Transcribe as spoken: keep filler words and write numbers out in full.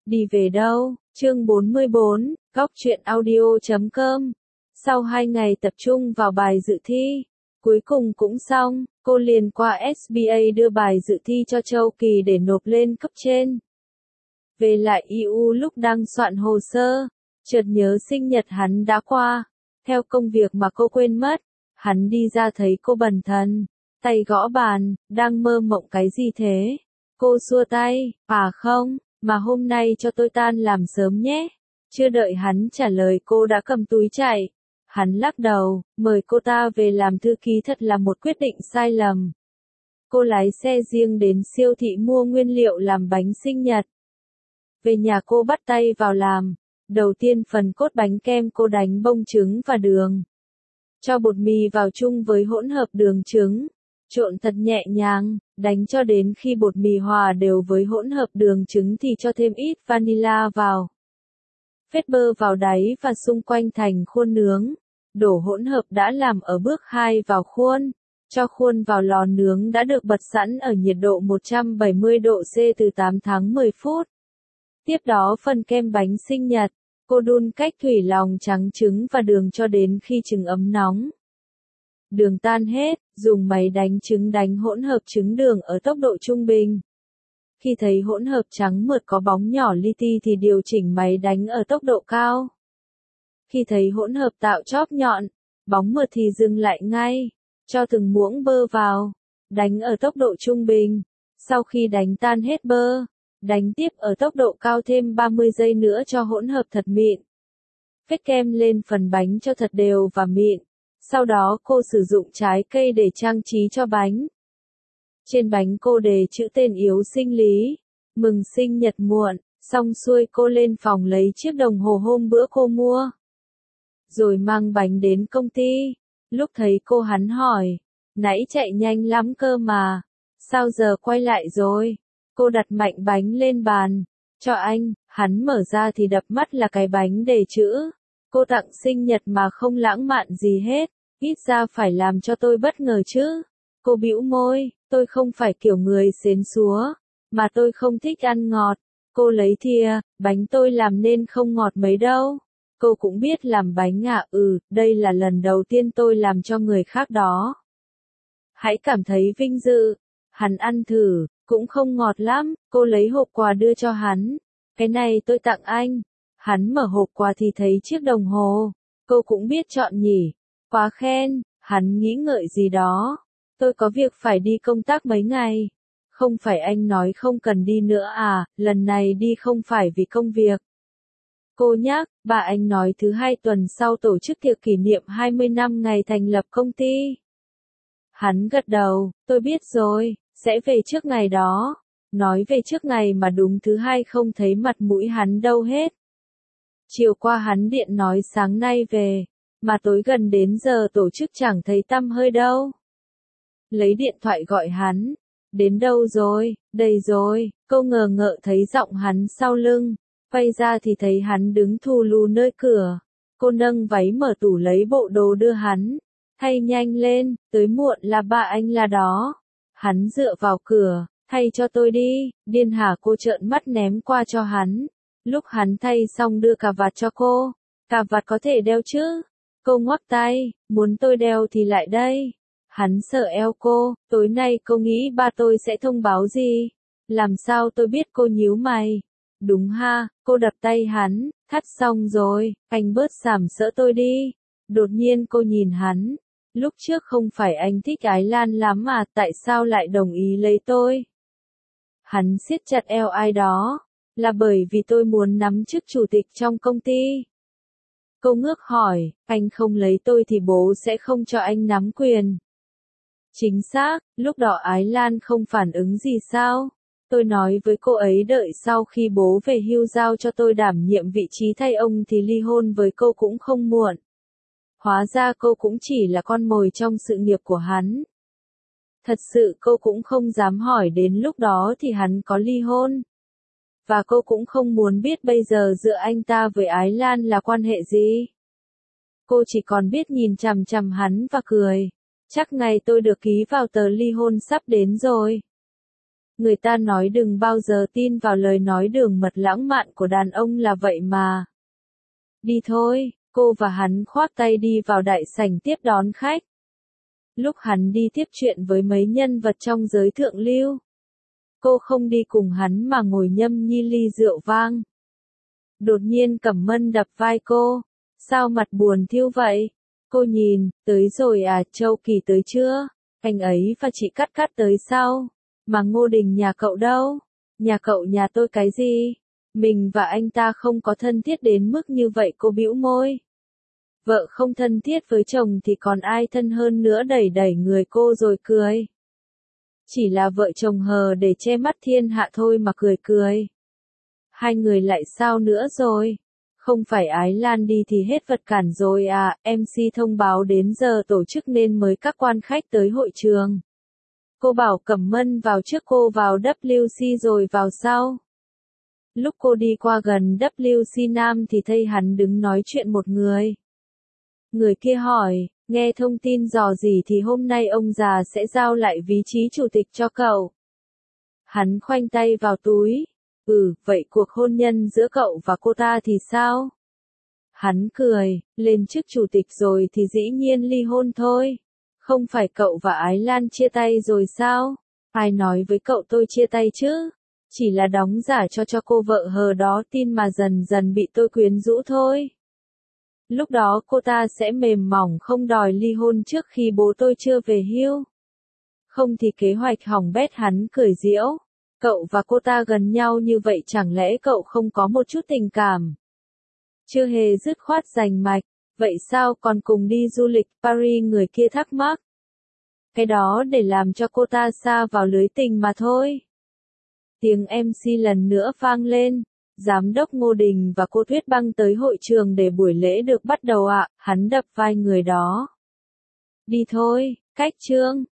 Đi về đâu? Chương bốn mươi bốn, góc truyện audio chấm com. Sau hai ngày tập trung vào bài dự thi, cuối cùng cũng xong, cô liền qua ét bê a đưa bài dự thi cho Châu Kỳ để nộp lên cấp trên. Về lại i u lúc đang soạn hồ sơ, chợt nhớ sinh nhật hắn đã qua. Theo công việc mà cô quên mất, hắn đi ra thấy cô bần thần, tay gõ bàn, đang mơ mộng cái gì thế? Cô xua tay, à không, mà hôm nay cho tôi tan làm sớm nhé. Chưa đợi hắn trả lời cô đã cầm túi chạy. Hắn lắc đầu, mời cô ta về làm thư ký thật là một quyết định sai lầm. Cô lái xe riêng đến siêu thị mua nguyên liệu làm bánh sinh nhật. Về nhà cô bắt tay vào làm. Đầu tiên phần cốt bánh kem cô đánh bông trứng và đường. Cho bột mì vào chung với hỗn hợp đường trứng. Trộn thật nhẹ nhàng, đánh cho đến khi bột mì hòa đều với hỗn hợp đường trứng thì cho thêm ít vanilla vào. Phết bơ vào đáy và xung quanh thành khuôn nướng. Đổ hỗn hợp đã làm ở bước hai vào khuôn. Cho khuôn vào lò nướng đã được bật sẵn ở nhiệt độ một trăm bảy mươi độ C từ tám tháng mười phút. Tiếp đó phần kem bánh sinh nhật, cô đun cách thủy lòng trắng trứng và đường cho đến khi trứng ấm nóng. Đường tan hết, dùng máy đánh trứng đánh hỗn hợp trứng đường ở tốc độ trung bình. Khi thấy hỗn hợp trắng mượt có bóng nhỏ li ti thì điều chỉnh máy đánh ở tốc độ cao. Khi thấy hỗn hợp tạo chóp nhọn, bóng mượt thì dừng lại ngay, cho từng muỗng bơ vào, đánh ở tốc độ trung bình. Sau khi đánh tan hết bơ, đánh tiếp ở tốc độ cao thêm ba mươi giây nữa cho hỗn hợp thật mịn. Phết kem lên phần bánh cho thật đều và mịn. Sau đó cô sử dụng trái cây để trang trí cho bánh. Trên bánh cô đề chữ tên Yếu sinh lý. Mừng sinh nhật muộn, xong xuôi cô lên phòng lấy chiếc đồng hồ hôm bữa cô mua. Rồi mang bánh đến công ty. Lúc thấy cô hắn hỏi, nãy chạy nhanh lắm cơ mà, sao giờ quay lại rồi? Cô đặt mạnh bánh lên bàn, cho anh, hắn mở ra thì đập mắt là cái bánh đề chữ. Cô tặng sinh nhật mà không lãng mạn gì hết, ít ra phải làm cho tôi bất ngờ chứ. Cô bĩu môi, tôi không phải kiểu người xến xúa, mà tôi không thích ăn ngọt. Cô lấy thìa, bánh tôi làm nên không ngọt mấy đâu. Cô cũng biết làm bánh à, ừ, đây là lần đầu tiên tôi làm cho người khác đó. Hãy cảm thấy vinh dự. Hắn ăn thử, cũng không ngọt lắm, cô lấy hộp quà đưa cho hắn. Cái này tôi tặng anh. Hắn mở hộp quà thì thấy chiếc đồng hồ. Cô cũng biết chọn nhỉ. Quá khen, hắn nghĩ ngợi gì đó. Tôi có việc phải đi công tác mấy ngày. Không phải anh nói không cần đi nữa à, lần này đi không phải vì công việc. Cô nhắc, bà anh nói thứ hai tuần sau tổ chức tiệc kỷ niệm hai mươi năm ngày thành lập công ty. Hắn gật đầu, tôi biết rồi, sẽ về trước ngày đó. Nói về trước ngày mà đúng thứ hai không thấy mặt mũi hắn đâu hết. Chiều qua hắn điện nói sáng nay về, mà tối gần đến giờ tổ chức chẳng thấy tăm hơi đâu. Lấy điện thoại gọi hắn, đến đâu rồi, đây rồi, cô ngờ ngợ thấy giọng hắn sau lưng, quay ra thì thấy hắn đứng thù lù nơi cửa. Cô nâng váy mở tủ lấy bộ đồ đưa hắn, thay nhanh lên, tới muộn là ba anh là đó. Hắn dựa vào cửa, thay cho tôi đi, điên hả cô trợn mắt ném qua cho hắn. Lúc hắn thay xong đưa cà vạt cho cô, cà vạt có thể đeo chứ? Cô ngoắc tay, muốn tôi đeo thì lại đây. Hắn sợ eo cô, tối nay cô nghĩ ba tôi sẽ thông báo gì? Làm sao tôi biết cô nhíu mày? Đúng ha, cô đập tay hắn, thắt xong rồi, anh bớt sàm sỡ tôi đi. Đột nhiên cô nhìn hắn, lúc trước không phải anh thích Ái Lan lắm mà tại sao lại đồng ý lấy tôi? Hắn siết chặt eo ai đó, là bởi vì tôi muốn nắm chức chủ tịch trong công ty. Cô ngước hỏi, anh không lấy tôi thì bố sẽ không cho anh nắm quyền. Chính xác, lúc đó Ái Lan không phản ứng gì sao? Tôi nói với cô ấy đợi sau khi bố về hưu giao cho tôi đảm nhiệm vị trí thay ông thì ly hôn với cô cũng không muộn. Hóa ra cô cũng chỉ là con mồi trong sự nghiệp của hắn. Thật sự cô cũng không dám hỏi đến lúc đó thì hắn có ly hôn. Và cô cũng không muốn biết bây giờ giữa anh ta với Ái Lan là quan hệ gì. Cô chỉ còn biết nhìn chằm chằm hắn và cười. Chắc ngày tôi được ký vào tờ ly hôn sắp đến rồi. Người ta nói đừng bao giờ tin vào lời nói đường mật lãng mạn của đàn ông là vậy mà. Đi thôi, cô và hắn khoác tay đi vào đại sảnh tiếp đón khách. Lúc hắn đi tiếp chuyện với mấy nhân vật trong giới thượng lưu, cô không đi cùng hắn mà ngồi nhâm nhi ly rượu vang. Đột nhiên Cẩm Mân đập vai cô. Sao mặt buồn thiêu vậy? Cô nhìn, tới rồi à, Châu Kỳ tới chưa? Anh ấy và chị Cát Cát tới sau. Mà Ngô Đình nhà cậu đâu? Nhà cậu nhà tôi cái gì? Mình và anh ta không có thân thiết đến mức như vậy, cô bĩu môi. Vợ không thân thiết với chồng thì còn ai thân hơn nữa, đẩy đẩy người cô rồi cười. Chỉ là vợ chồng hờ để che mắt thiên hạ thôi mà cười cười. Hai người lại sao nữa rồi? Không phải Ái Lan đi thì hết vật cản rồi à, em xê thông báo đến giờ tổ chức nên mới các quan khách tới hội trường. Cô bảo Cẩm Mân vào trước, cô vào W C rồi vào sau. Lúc cô đi qua gần W C Nam thì thấy hắn đứng nói chuyện một người. Người kia hỏi, nghe thông tin dò gì thì hôm nay ông già sẽ giao lại vị trí chủ tịch cho cậu. Hắn khoanh tay vào túi. Ừ, vậy cuộc hôn nhân giữa cậu và cô ta thì sao? Hắn cười, lên chức chủ tịch rồi thì dĩ nhiên ly hôn thôi. Không phải cậu và Ái Lan chia tay rồi sao? Ai nói với cậu tôi chia tay chứ? Chỉ là đóng giả cho cho cô vợ hờ đó tin mà dần dần bị tôi quyến rũ thôi. Lúc đó cô ta sẽ mềm mỏng không đòi ly hôn trước khi bố tôi chưa về hưu. Không thì kế hoạch hỏng bét. Hắn cười giễu. Cậu và cô ta gần nhau như vậy chẳng lẽ cậu không có một chút tình cảm? Chưa hề dứt khoát rành mạch. Vậy sao còn cùng đi du lịch Paris? Người kia thắc mắc. Cái đó để làm cho cô ta sa vào lưới tình mà thôi. Tiếng em xê lần nữa vang lên. Giám đốc Ngô Đình và cô Tuyết Băng tới hội trường để buổi lễ được bắt đầu ạ. À. Hắn đập vai người đó. Đi thôi, cách chương.